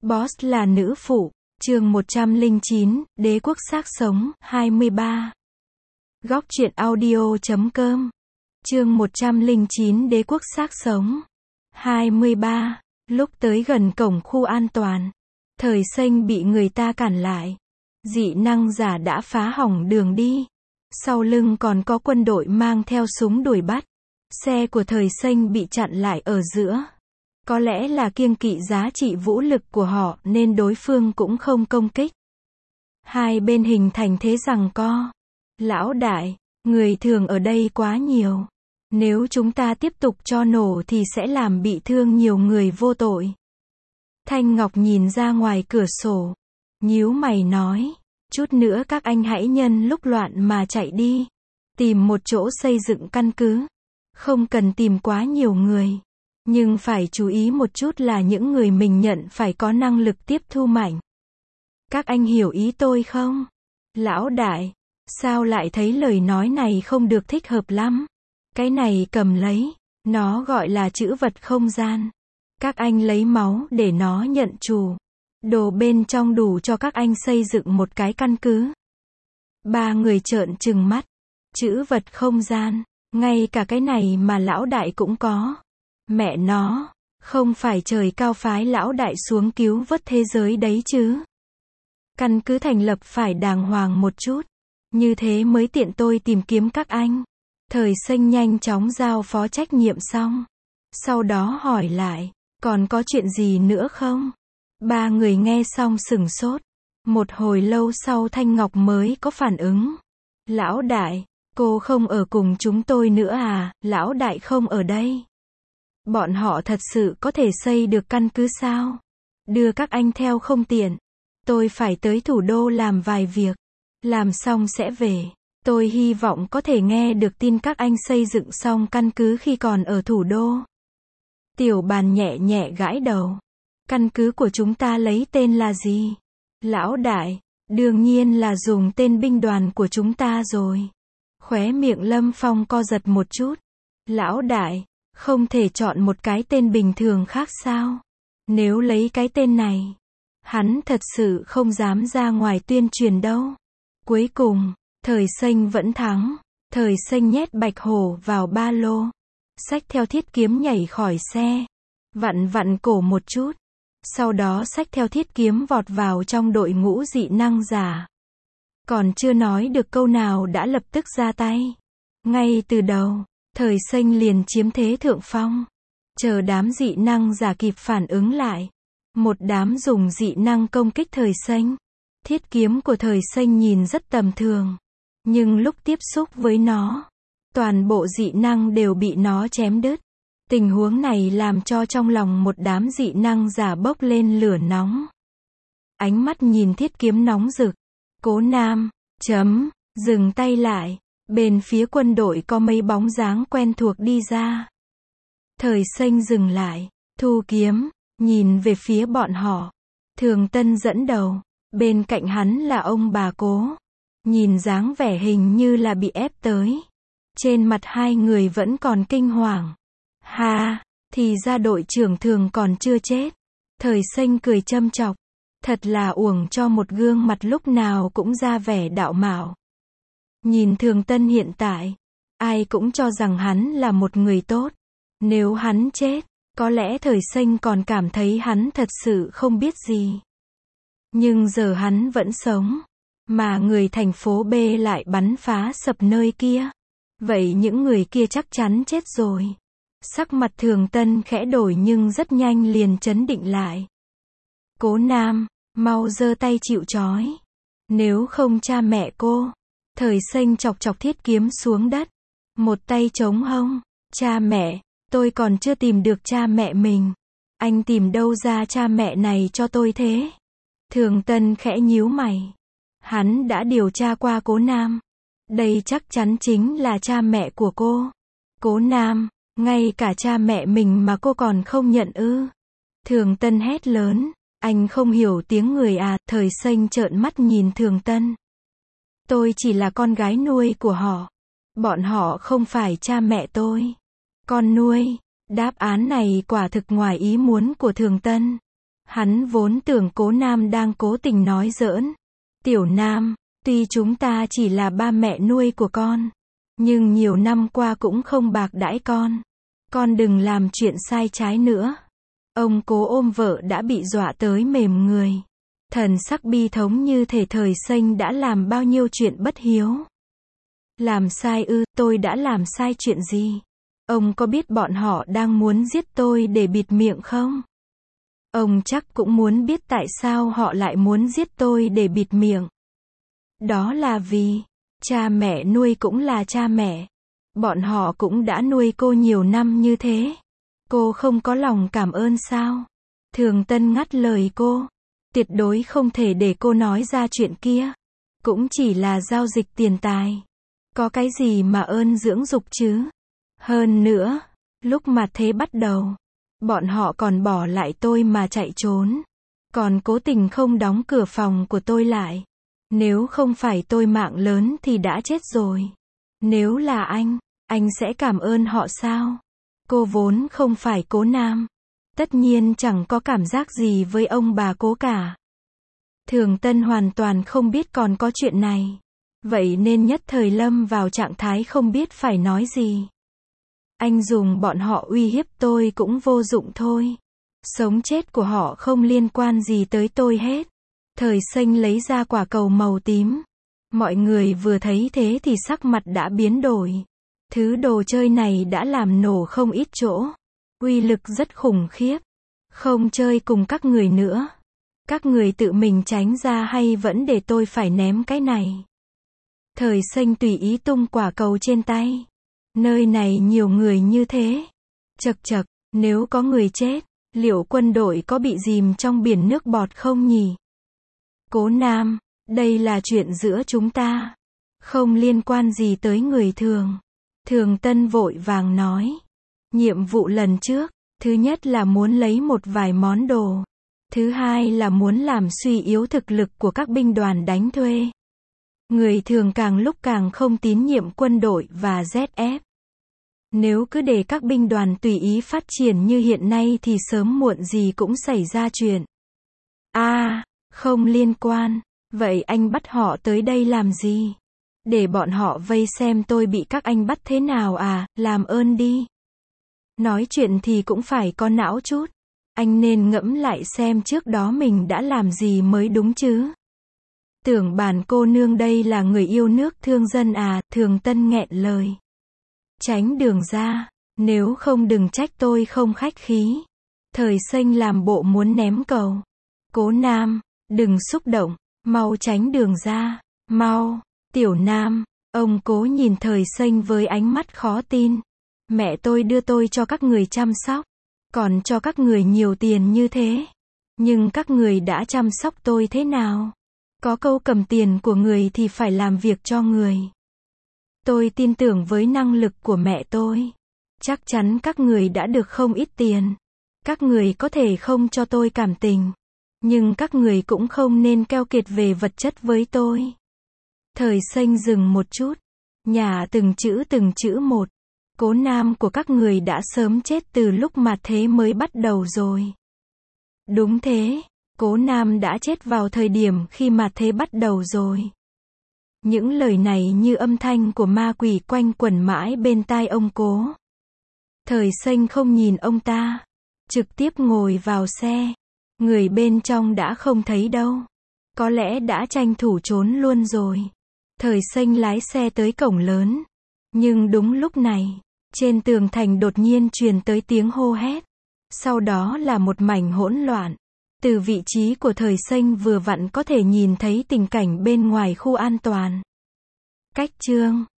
Boss là nữ phụ. Chương 109, Đế quốc xác sống, 23. Góc truyện audio.com. Chương 109, Đế quốc xác sống, 23. Lúc tới gần cổng khu an toàn, Thời Xanh bị người ta cản lại. Dị năng giả đã phá hỏng đường đi. Sau lưng còn có quân đội mang theo súng đuổi bắt. Xe của Thời Xanh bị chặn lại ở giữa. Có lẽ là kiêng kỵ giá trị vũ lực của họ nên đối phương cũng không công kích. Hai bên hình thành thế giằng co. Lão đại, người thường ở đây quá nhiều. Nếu chúng ta tiếp tục cho nổ thì sẽ làm bị thương nhiều người vô tội. Thanh Ngọc nhìn ra ngoài cửa sổ. Nhíu mày nói, chút nữa các anh hãy nhân lúc loạn mà chạy đi. Tìm một chỗ xây dựng căn cứ. Không cần tìm quá nhiều người. Nhưng phải chú ý một chút là những người mình nhận phải có năng lực tiếp thu mạnh. Các anh hiểu ý tôi không? Lão đại, sao lại thấy lời nói này không được thích hợp lắm? Cái này cầm lấy, nó gọi là trữ vật không gian. Các anh lấy máu để nó nhận chủ. Đồ bên trong đủ cho các anh xây dựng một cái căn cứ. Ba người trợn trừng mắt. Trữ vật không gian, ngay cả cái này mà lão đại cũng có. Mẹ nó, không phải trời cao phái lão đại xuống cứu vớt thế giới đấy chứ. Căn cứ thành lập phải đàng hoàng một chút. Như thế mới tiện tôi tìm kiếm các anh. Thời Xanh nhanh chóng giao phó trách nhiệm xong. Sau đó hỏi lại, còn có chuyện gì nữa không? Ba người nghe xong sửng sốt. Một hồi lâu sau Thanh Ngọc mới có phản ứng. Lão đại, cô không ở cùng chúng tôi nữa à? Lão đại không ở đây. Bọn họ thật sự có thể xây được căn cứ sao? Đưa các anh theo không tiện. Tôi phải tới thủ đô làm vài việc. Làm xong sẽ về. Tôi hy vọng có thể nghe được tin các anh xây dựng xong căn cứ khi còn ở thủ đô. Tiểu Bàn nhẹ nhẹ gãi đầu. Căn cứ của chúng ta lấy tên là gì? Lão đại, đương nhiên là dùng tên binh đoàn của chúng ta rồi. Khóe miệng Lâm Phong co giật một chút. Lão đại, không thể chọn một cái tên bình thường khác sao? Nếu lấy cái tên này, hắn thật sự không dám ra ngoài tuyên truyền đâu. Cuối cùng, Thời Xanh vẫn thắng. Thời Xanh nhét Bạch Hổ vào ba lô. Xách theo thiết kiếm nhảy khỏi xe. Vặn vặn cổ một chút. Sau đó xách theo thiết kiếm vọt vào trong đội ngũ dị năng giả. Còn chưa nói được câu nào đã lập tức ra tay. Ngay từ đầu, Thời Xanh liền chiếm thế thượng phong. Chờ đám dị năng giả kịp phản ứng lại. Một đám dùng dị năng công kích Thời Xanh. Thiết kiếm của Thời Xanh nhìn rất tầm thường. Nhưng lúc tiếp xúc với nó, toàn bộ dị năng đều bị nó chém đứt. Tình huống này làm cho trong lòng một đám dị năng giả bốc lên lửa nóng. Ánh mắt nhìn thiết kiếm nóng rực. Cố Nam, dừng tay lại. Bên phía quân đội có mấy bóng dáng quen thuộc đi ra. Thời Xanh dừng lại, thu kiếm, nhìn về phía bọn họ. Thường Tân dẫn đầu, bên cạnh hắn là ông bà Cố. Nhìn dáng vẻ hình như là bị ép tới. Trên mặt hai người vẫn còn kinh hoàng. Ha, thì ra đội trưởng Thường còn chưa chết. Thời Xanh cười châm chọc. Thật là uổng cho một gương mặt lúc nào cũng ra vẻ đạo mạo. Nhìn Thường Tân hiện tại, ai cũng cho rằng hắn là một người tốt. Nếu hắn chết, có lẽ Thời Xanh còn cảm thấy hắn thật sự không biết gì. Nhưng giờ hắn vẫn sống, mà người thành phố B lại bắn phá sập nơi kia. Vậy những người kia chắc chắn chết rồi. Sắc mặt Thường Tân khẽ đổi nhưng rất nhanh liền trấn định lại. Cố Nam, mau giơ tay chịu trói. Nếu không cha mẹ cô. Thời Xanh chọc chọc thiết kiếm xuống đất. Một tay chống hông. Cha mẹ, tôi còn chưa tìm được cha mẹ mình. Anh tìm đâu ra cha mẹ này cho tôi thế? Thường Tân khẽ nhíu mày. Hắn đã điều tra qua Cố Nam. Đây chắc chắn chính là cha mẹ của cô. Cố Nam, ngay cả cha mẹ mình mà cô còn không nhận ư? Thường Tân hét lớn. Anh không hiểu tiếng người à? Thời Xanh trợn mắt nhìn Thường Tân. Tôi chỉ là con gái nuôi của họ. Bọn họ không phải cha mẹ tôi. Con nuôi. Đáp án này quả thực ngoài ý muốn của Thường Tân. Hắn vốn tưởng Cố Nam đang cố tình nói giỡn. Tiểu Nam, tuy chúng ta chỉ là ba mẹ nuôi của con, nhưng nhiều năm qua cũng không bạc đãi con. Con đừng làm chuyện sai trái nữa. Ông Cố ôm vợ đã bị dọa tới mềm người. Thần sắc bi thống như thể Thời Xanh đã làm bao nhiêu chuyện bất hiếu. Làm sai ư? Tôi đã làm sai chuyện gì? Ông có biết bọn họ đang muốn giết tôi để bịt miệng không? Ông chắc cũng muốn biết tại sao họ lại muốn giết tôi để bịt miệng. Đó là vì, cha mẹ nuôi cũng là cha mẹ. Bọn họ cũng đã nuôi cô nhiều năm như thế. Cô không có lòng cảm ơn sao? Thường Tân ngắt lời cô. Tuyệt đối không thể để cô nói ra chuyện kia. Cũng chỉ là giao dịch tiền tài. Có cái gì mà ơn dưỡng dục chứ? Hơn nữa, lúc mà thế bắt đầu, bọn họ còn bỏ lại tôi mà chạy trốn. Còn cố tình không đóng cửa phòng của tôi lại. Nếu không phải tôi mạng lớn thì đã chết rồi. Nếu là anh sẽ cảm ơn họ sao? Cô vốn không phải Cố Nam. Tất nhiên chẳng có cảm giác gì với ông bà Cố cả. Thường Tân hoàn toàn không biết còn có chuyện này. Vậy nên nhất thời lâm vào trạng thái không biết phải nói gì. Anh dùng bọn họ uy hiếp tôi cũng vô dụng thôi. Sống chết của họ không liên quan gì tới tôi hết. Thời Xanh lấy ra quả cầu màu tím. Mọi người vừa thấy thế thì sắc mặt đã biến đổi. Thứ đồ chơi này đã làm nổ không ít chỗ. Uy lực rất khủng khiếp. Không chơi cùng các người nữa. Các người tự mình tránh ra hay vẫn để tôi phải ném cái này? Thời Xanh tùy ý tung quả cầu trên tay. Nơi này nhiều người như thế. Chậc chậc, nếu có người chết, liệu quân đội có bị chìm trong biển nước bọt không nhỉ? Cố Nam, đây là chuyện giữa chúng ta. Không liên quan gì tới người thường. Thường Tân vội vàng nói. Nhiệm vụ lần trước, thứ nhất là muốn lấy một vài món đồ. Thứ hai là muốn làm suy yếu thực lực của các binh đoàn đánh thuê. Người thường càng lúc càng không tín nhiệm quân đội và ZF. Nếu cứ để các binh đoàn tùy ý phát triển như hiện nay thì sớm muộn gì cũng xảy ra chuyện. Không liên quan. Vậy anh bắt họ tới đây làm gì? Để bọn họ vây xem tôi bị các anh bắt thế nào à? Làm ơn đi. Nói chuyện thì cũng phải có não chút. Anh nên ngẫm lại xem trước đó mình đã làm gì mới đúng chứ. Tưởng bản cô nương đây là người yêu nước thương dân à? Thường Tân nghẹn lời. Tránh đường ra, nếu không đừng trách tôi không khách khí. Thời Xanh làm bộ muốn ném cầu. Cố Nam, đừng xúc động, mau tránh đường ra, mau. Tiểu Nam, ông Cố nhìn Thời Xanh với ánh mắt khó tin. Mẹ tôi đưa tôi cho các người chăm sóc, còn cho các người nhiều tiền như thế. Nhưng các người đã chăm sóc tôi thế nào? Có câu cầm tiền của người thì phải làm việc cho người. Tôi tin tưởng với năng lực của mẹ tôi. Chắc chắn các người đã được không ít tiền. Các người có thể không cho tôi cảm tình. Nhưng các người cũng không nên keo kiệt về vật chất với tôi. Thời Xanh dừng một chút. Nhả từng chữ một. Cố Nam của các người đã sớm chết từ lúc mà thế mới bắt đầu rồi. Đúng thế. Cố Nam đã chết vào thời điểm khi mà thế bắt đầu rồi. Những lời này như âm thanh của ma quỷ quanh quẩn mãi bên tai ông Cố. Thời Xanh không nhìn ông ta. Trực tiếp ngồi vào xe. Người bên trong đã không thấy đâu. Có lẽ đã tranh thủ trốn luôn rồi. Thời Xanh lái xe tới cổng lớn. Nhưng đúng lúc này, trên tường thành đột nhiên truyền tới tiếng hô hét. Sau đó là một mảnh hỗn loạn. Từ vị trí của Thời Xanh vừa vặn có thể nhìn thấy tình cảnh bên ngoài khu an toàn. Cách chương